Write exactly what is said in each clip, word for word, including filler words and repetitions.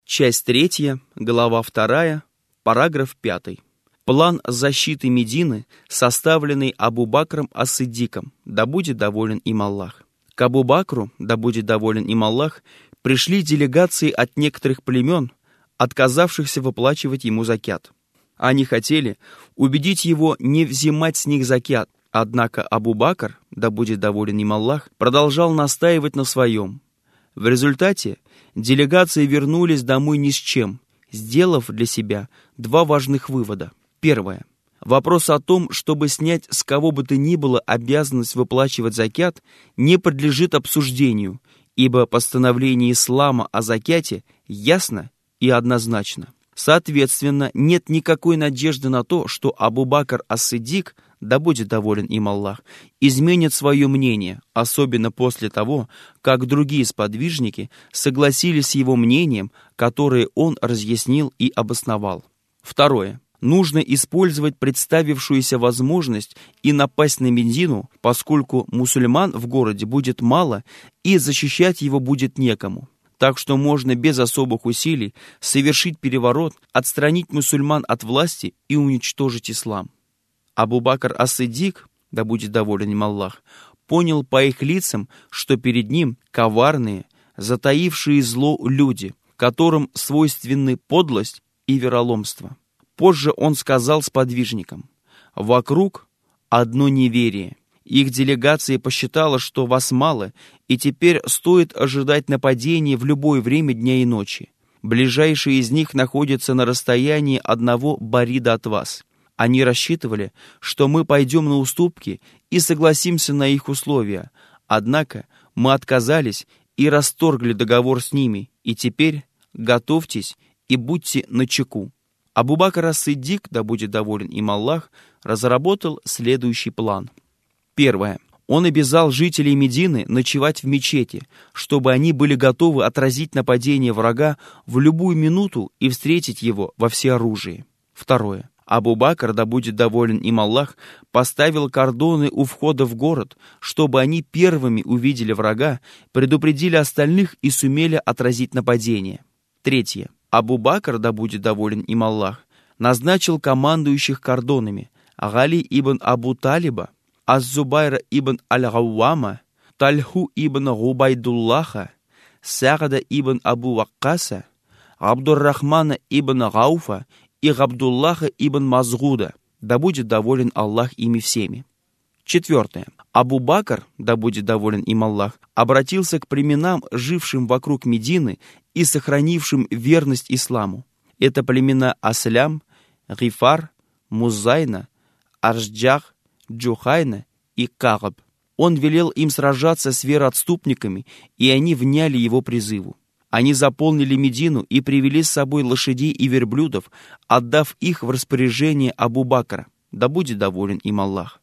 Часть третья, глава вторая, параграф пятый. План защиты Медины, составленный Абу-Бакром ас-Сиддиком, да будет доволен им Аллах. К Абу-Бакру, да будет доволен им Аллах, пришли делегации от некоторых племен, отказавшихся выплачивать ему закят. Они хотели убедить его не взимать с них закят, однако Абу-Бакр, да будет доволен им Аллах, продолжал настаивать на своем. В результате делегации вернулись домой ни с чем, сделав для себя два важных вывода. Первое. Вопрос о том, чтобы снять с кого бы то ни было обязанность выплачивать закят, не подлежит обсуждению, ибо постановление ислама о закяте ясно и однозначно. Соответственно, нет никакой надежды на то, что Абу-Бакр ас-Сиддик, да будет доволен им Аллах, изменит свое мнение, особенно после того, как другие сподвижники согласились с его мнением, которое он разъяснил и обосновал. Второе. Нужно использовать представившуюся возможность и напасть на Медину, поскольку мусульман в городе будет мало и защищать его будет некому. Так что можно без особых усилий совершить переворот, отстранить мусульман от власти и уничтожить ислам. Абу-Бакр ас-Сиддик, да будет доволен им Аллах, понял по их лицам, что перед ним коварные, затаившие зло люди, которым свойственны подлость и вероломство. Позже он сказал сподвижникам: «Вокруг одно неверие. Их делегация посчитала, что вас мало, и теперь стоит ожидать нападения в любое время дня и ночи. Ближайшие из них находятся на расстоянии одного барида от вас. Они рассчитывали, что мы пойдем на уступки и согласимся на их условия. Однако мы отказались и расторгли договор с ними, и теперь готовьтесь и будьте начеку». Абу-Бакр ас-Сиддик, да будет доволен им Аллах, разработал следующий план. Первое. Он обязал жителей Медины ночевать в мечети, чтобы они были готовы отразить нападение врага в любую минуту и встретить его во всеоружии. Второе. Абу-Бакр, да будет доволен им Аллах, поставил кордоны у входа в город, чтобы они первыми увидели врага, предупредили остальных и сумели отразить нападение. Третье. Абу-Бакр, да будет доволен им Аллах, назначил командующих кордонами Гали ибн Абу Талиба, Аз-Зубайра ибн Аль-Гауама, Тальху ибн Губайдуллаха, Сагада ибн Абу Ваккаса, Абдур-Рахмана ибн Гауфа и Габдуллаха ибн Мазгуда, да будет доволен Аллах ими всеми. Четвертое. Абу-Бакр, да будет доволен им Аллах, обратился к племенам, жившим вокруг Медины и сохранившим верность исламу. Это племена Аслям, Гифар, Музайна, Арджах, Джухайна и Кагаб. Он велел им сражаться с вероотступниками, и они вняли его призыву. Они заполнили Медину и привели с собой лошадей и верблюдов, отдав их в распоряжение Абу-Бакра, да будет доволен им Аллах.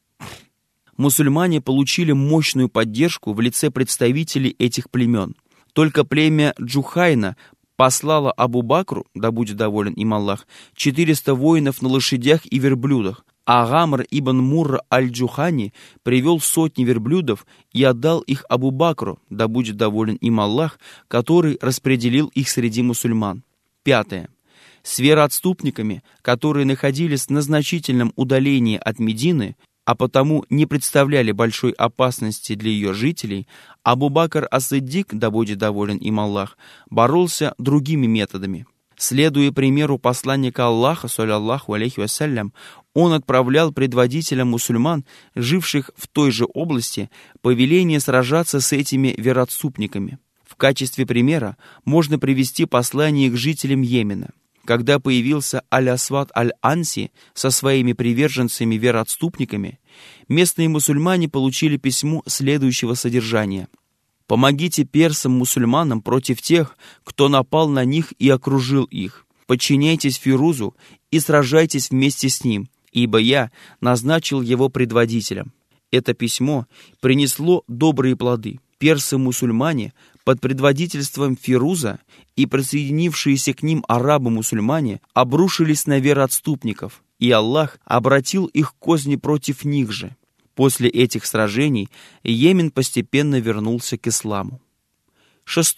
Мусульмане получили мощную поддержку в лице представителей этих племен. Только племя Джухайна послало Абу-Бакру, да будет доволен им Аллах, четыреста воинов на лошадях и верблюдах, а Гамр ибн Мурра аль-Джухани привел сотни верблюдов и отдал их Абу-Бакру, да будет доволен им Аллах, который распределил их среди мусульман. Пятое. С вероотступниками, которые находились на значительном удалении от Медины, а потому не представляли большой опасности для ее жителей, Абу-Бакр ас-Сиддик, да будет доволен им Аллах, боролся другими методами. Следуя примеру посланника Аллаха, саллаллаху алейхи вассалям, он отправлял предводителям мусульман, живших в той же области, повеление сражаться с этими вероотступниками. В качестве примера можно привести послание к жителям Йемена. Когда появился Аль-Асвад Аль-Анси со своими приверженцами-вероотступниками, местные мусульмане получили письмо следующего содержания: «Помогите персам-мусульманам против тех, кто напал на них и окружил их. Подчиняйтесь Фирузу и сражайтесь вместе с ним, ибо я назначил его предводителем». Это письмо принесло добрые плоды. Персы-мусульмане под предводительством Фируза и присоединившиеся к ним арабы-мусульмане обрушились на вероотступников, и Аллах обратил их козни против них же. После этих сражений Йемен постепенно вернулся к исламу. Шестое.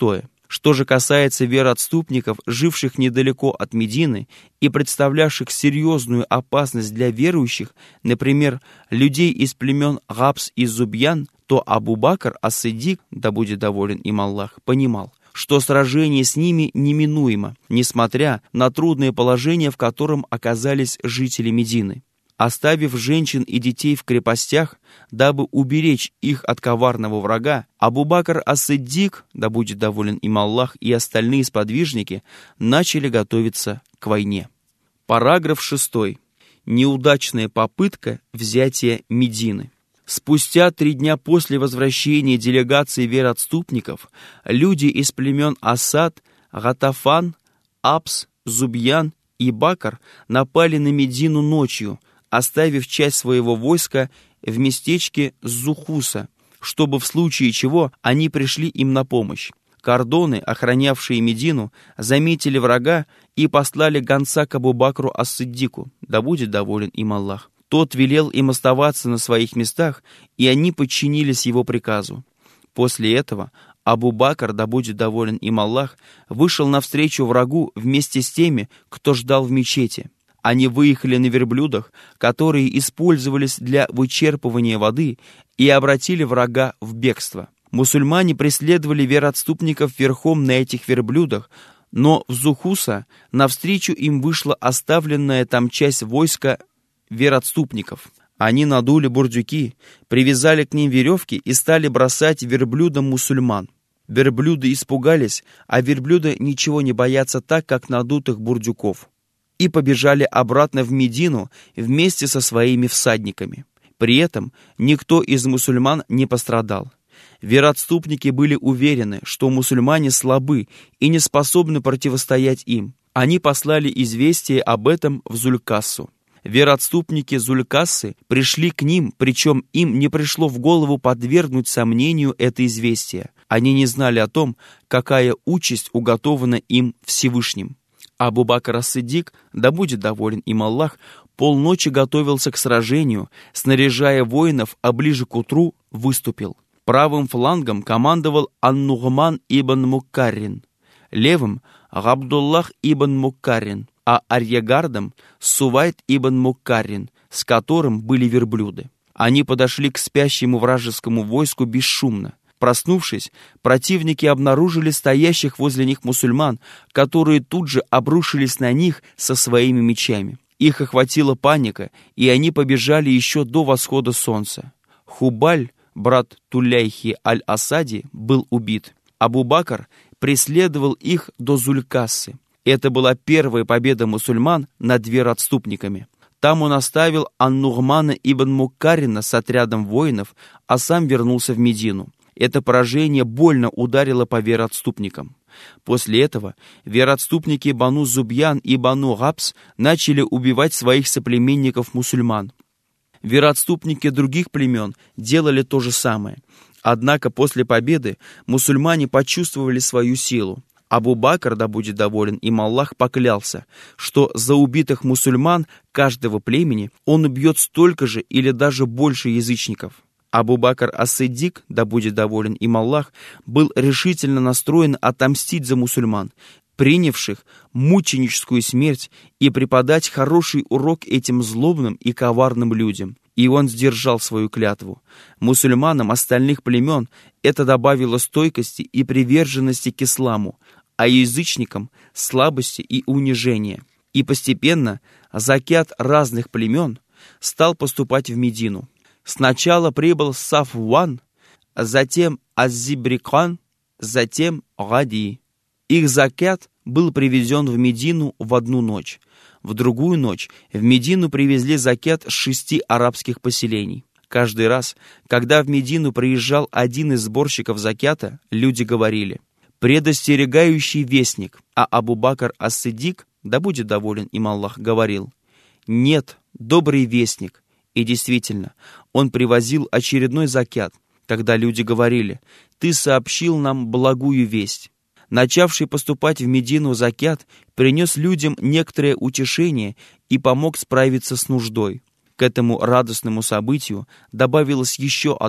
Что же касается вероотступников, живших недалеко от Медины и представлявших серьезную опасность для верующих, например, людей из племен Габс и Зубьян, то Абу-Бакр ас-Сиддик, да будет доволен им Аллах, понимал, что сражение с ними неминуемо, несмотря на трудное положение, в котором оказались жители Медины. Оставив женщин и детей в крепостях, дабы уберечь их от коварного врага, Абу-Бакр ас-Сиддик, да будет доволен им Аллах, и остальные сподвижники начали готовиться к войне. Параграф шестой. Неудачная попытка взятия Медины. Спустя три дня после возвращения делегации вероотступников, люди из племен Асад, Гатафан, Абс, Зубьян и Бакр напали на Медину ночью, оставив часть своего войска в местечке Зухуса, чтобы в случае чего они пришли им на помощь. Кордоны, охранявшие Медину, заметили врага и послали гонца к Абу-Бакру ас-Сиддику, да будет доволен им Аллах. Тот велел им оставаться на своих местах, и они подчинились его приказу. После этого Абу-Бакр, да будет доволен им Аллах, вышел навстречу врагу вместе с теми, кто ждал в мечети. Они выехали на верблюдах, которые использовались для вычерпывания воды, и обратили врага в бегство. Мусульмане преследовали вероотступников верхом на этих верблюдах, но в Зухуса навстречу им вышла оставленная там часть войска вероотступников. Они надули бурдюки, привязали к ним веревки и стали бросать верблюдам мусульман. Верблюды испугались, а верблюды ничего не боятся так, как надутых бурдюков, и побежали обратно в Медину вместе со своими всадниками. При этом никто из мусульман не пострадал. Вероотступники были уверены, что мусульмане слабы и не способны противостоять им. Они послали известие об этом в Зулькассу. Вероотступники Зулькассы пришли к ним, причем им не пришло в голову подвергнуть сомнению это известие. Они не знали о том, какая участь уготована им Всевышним. Абу-Бакр ас-Сиддик, да будет доволен им Аллах, полночи готовился к сражению, снаряжая воинов, а ближе к утру выступил. Правым флангом командовал Ан-Нугман ибн Муккаррин, левым — Габдуллах ибн Муккаррин, а арьягардом — Сувайд ибн Муккаррин, с которым были верблюды. Они подошли к спящему вражескому войску бесшумно. Проснувшись, противники обнаружили стоящих возле них мусульман, которые тут же обрушились на них со своими мечами. Их охватила паника, и они побежали еще до восхода солнца. Хубаль, брат Туляйхи аль-Асади, был убит. Абу-Бакр преследовал их до Зулькассы. Это была первая победа мусульман над вероотступниками. Там он оставил Ан-Нугмана ибн Муккаррина с отрядом воинов, а сам вернулся в Медину. Это поражение больно ударило по вероотступникам. После этого вероотступники Бану Зубьян и Бану Габс начали убивать своих соплеменников-мусульман. Вероотступники других племен делали то же самое. Однако после победы мусульмане почувствовали свою силу. Абу-Бакр, да будет доволен им Аллах, поклялся, что за убитых мусульман каждого племени он убьет столько же или даже больше язычников. Абу-Бакр ас-Сиддик, да будет доволен им Аллах, был решительно настроен отомстить за мусульман, принявших мученическую смерть, и преподать хороший урок этим злобным и коварным людям. И он сдержал свою клятву. Мусульманам остальных племен это добавило стойкости и приверженности к исламу, а язычникам — слабости и унижения. И постепенно закят разных племен стал поступать в Медину. Сначала прибыл Сафван, затем Аз-Зибрикан, затем Гади. Их закят был привезен в Медину в одну ночь. В другую ночь в Медину привезли закят с шести арабских поселений. Каждый раз, когда в Медину приезжал один из сборщиков закята, люди говорили: «Предостерегающий вестник», а Абу-Бакр ас-Сиддик, да будет доволен им Аллах, говорил: «Нет, добрый вестник». И действительно, он привозил очередной закят, когда люди говорили: «Ты сообщил нам благую весть». Начавший поступать в Медину закят принес людям некоторое утешение и помог справиться с нуждой. К этому радостному событию добавилось еще одно.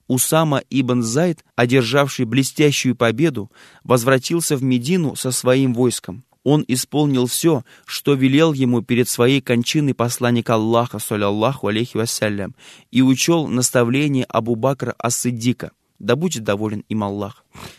Усама ибн Зайд, одержавший блестящую победу, возвратился в Медину со своим войском. Он исполнил все, что велел ему перед своей кончиной посланник Аллаха, саллаллаху алейхи вассалям, и учел наставление Абу-Бакра ас-Сиддика, да будет доволен им Аллах.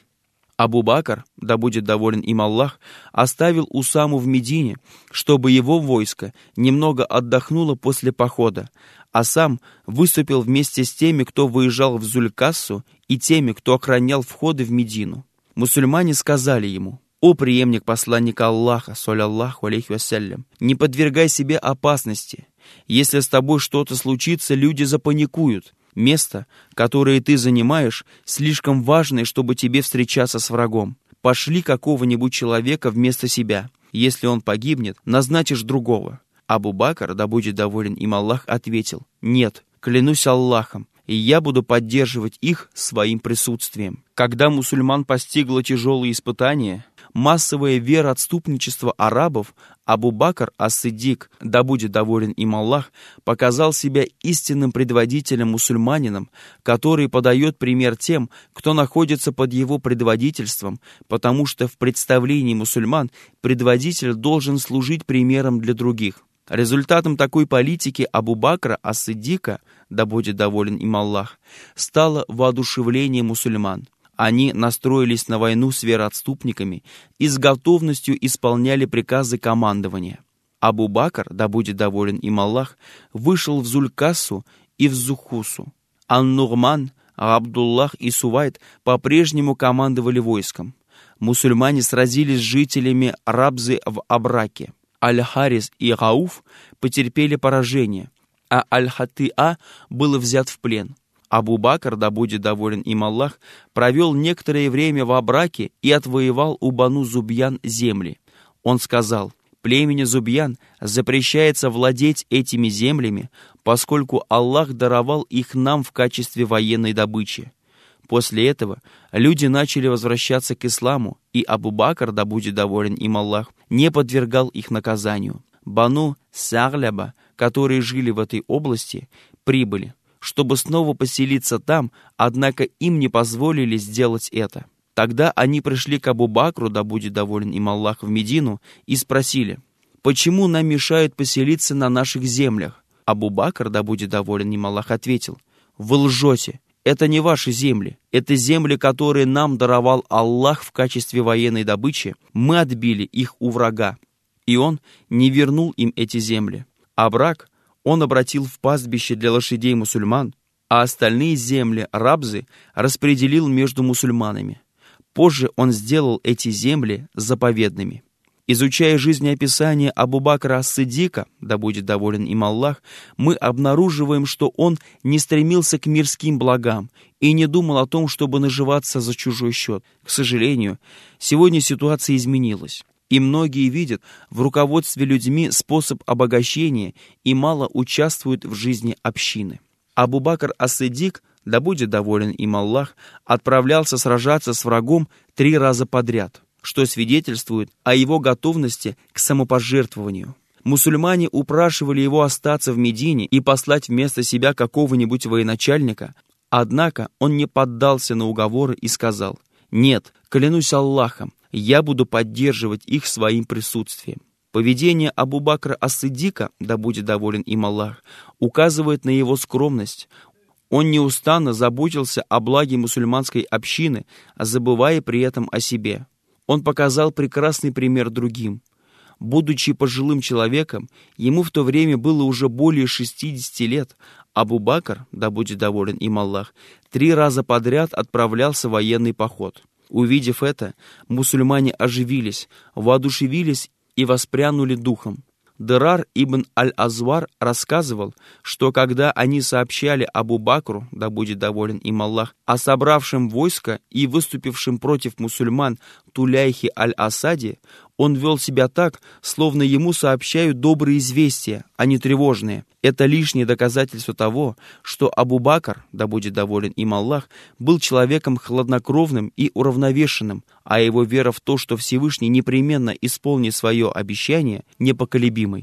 Абу-Бакр, да будет доволен им Аллах, оставил Усаму в Медине, чтобы его войско немного отдохнуло после похода, а сам выступил вместе с теми, кто выезжал в Зулькассу, и теми, кто охранял входы в Медину. Мусульмане сказали ему: «О преемник посланника Аллаха, саллаллаху алейхи вассалям, не подвергай себе опасности. Если с тобой что-то случится, люди запаникуют. Место, которое ты занимаешь, слишком важное, чтобы тебе встречаться с врагом. Пошли какого-нибудь человека вместо себя. Если он погибнет, назначишь другого». Абу-Бакр, да будет доволен им Аллах, ответил: «Нет, клянусь Аллахом, и я буду поддерживать их своим присутствием». Когда мусульман постигло тяжелые испытания, массовое вероотступничество арабов, Абу-Бакр ас-Сиддик, да будет доволен им Аллах, показал себя истинным предводителем-мусульманином, который подает пример тем, кто находится под его предводительством, потому что в представлении мусульман предводитель должен служить примером для других. Результатом такой политики Абу-Бакра ас-Сиддика, да будет доволен им Аллах, стало воодушевление мусульман. Они настроились на войну с вероотступниками и с готовностью исполняли приказы командования. Абу-Бакр, да будет доволен им Аллах, вышел в Зулькассу и в Зухусу. Ан-Нугман, Абдуллах и Сувайд по-прежнему командовали войском. Мусульмане сразились с жителями Рабзы в Абраке. Аль-Харис и Гауф потерпели поражение, а Аль-Хатыа был взят в плен. Абу-Бакр, да будет доволен им Аллах, провел некоторое время в Абраке и отвоевал у Бану Зубьян земли. Он сказал: «Племени Зубьян запрещается владеть этими землями, поскольку Аллах даровал их нам в качестве военной добычи». После этого люди начали возвращаться к исламу, и Абу-Бакр, да будет доволен им Аллах, не подвергал их наказанию. Бану Сагляба, которые жили в этой области, прибыли, чтобы снова поселиться там, однако им не позволили сделать это. Тогда они пришли к Абу-Бакру, да будет доволен им Аллах, в Медину, и спросили: «Почему нам мешают поселиться на наших землях?» Абу-Бакр, да будет доволен им Аллах, ответил: «Вы лжете. Это не ваши земли. Это земли, которые нам даровал Аллах в качестве военной добычи. Мы отбили их у врага, и Он не вернул им эти земли. Абрак Он обратил в пастбище для лошадей мусульман, а остальные земли, Рабзы, распределил между мусульманами. Позже Он сделал эти земли заповедными». Изучая жизнеописание Абу-Бакра ас-Сиддика, да будет доволен им Аллах, мы обнаруживаем, что он не стремился к мирским благам и не думал о том, чтобы наживаться за чужой счет. К сожалению, сегодня ситуация изменилась, и многие видят в руководстве людьми способ обогащения и мало участвуют в жизни общины. Абу-Бакр ас-Сиддик, да будет доволен им Аллах, отправлялся сражаться с врагом три раза подряд, что свидетельствует о его готовности к самопожертвованию. Мусульмане упрашивали его остаться в Медине и послать вместо себя какого-нибудь военачальника, однако он не поддался на уговоры и сказал: «Нет, клянусь Аллахом, я буду поддерживать их своим присутствием». Поведение Абу-Бакра ас-Сиддика, да будет доволен им Аллах, указывает на его скромность. Он неустанно заботился о благе мусульманской общины, забывая при этом о себе. Он показал прекрасный пример другим. Будучи пожилым человеком, ему в то время было уже более шестидесяти лет. Абу-Бакр, да будет доволен им Аллах, три раза подряд отправлялся в военный поход. Увидев это, мусульмане оживились, воодушевились и воспрянули духом. Дерар ибн аль-Азвар рассказывал, что когда они сообщали Абу-Бакру, да будет доволен им Аллах, о собравшем войско и выступившем против мусульман Туляйхи аль-Асаде, он вел себя так, словно ему сообщают добрые известия, а не тревожные. Это лишнее доказательство того, что Абу-Бакр, да будет доволен им Аллах, был человеком хладнокровным и уравновешенным, а его вера в то, что Всевышний непременно исполнит свое обещание, непоколебимой.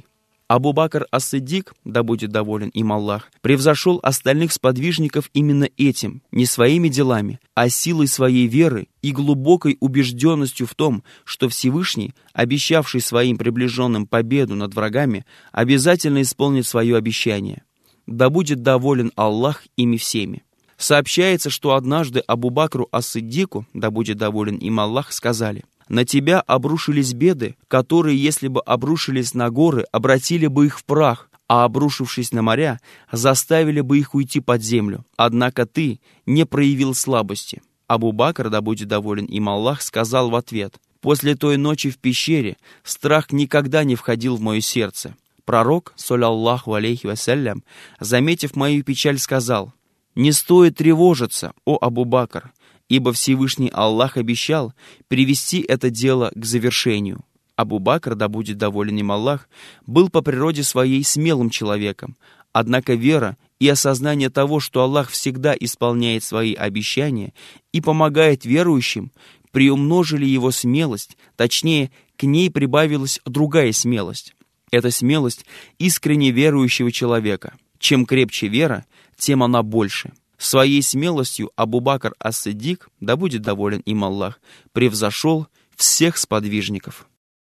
Абу-Бакр ас-Сиддик, да будет доволен им Аллах, превзошел остальных сподвижников именно этим, не своими делами, а силой своей веры и глубокой убежденностью в том, что Всевышний, обещавший своим приближенным победу над врагами, обязательно исполнит свое обещание. Да будет доволен Аллах ими всеми. Сообщается, что однажды Абу-Бакру ас-Сиддику, да будет доволен им Аллах, сказали: «На тебя обрушились беды, которые, если бы обрушились на горы, обратили бы их в прах, а обрушившись на моря, заставили бы их уйти под землю. Однако ты не проявил слабости». Абу-Бакр, да будет доволен им Аллах, сказал в ответ: «После той ночи в пещере страх никогда не входил в мое сердце». Пророк, саллаллаху алейхи вассалям, заметив мою печаль, сказал: «Не стоит тревожиться, о Абу-Бакр, ибо Всевышний Аллах обещал привести это дело к завершению». Абу-Бакр, да будет доволен им Аллах, был по природе своей смелым человеком, однако вера и осознание того, что Аллах всегда исполняет свои обещания и помогает верующим, приумножили его смелость, точнее, к ней прибавилась другая смелость. Это смелость искренне верующего человека. Чем крепче вера, тем она больше. Своей смелостью Абу-Бакр ас-Сиддик, да будет доволен им Аллах, превзошел всех сподвижников.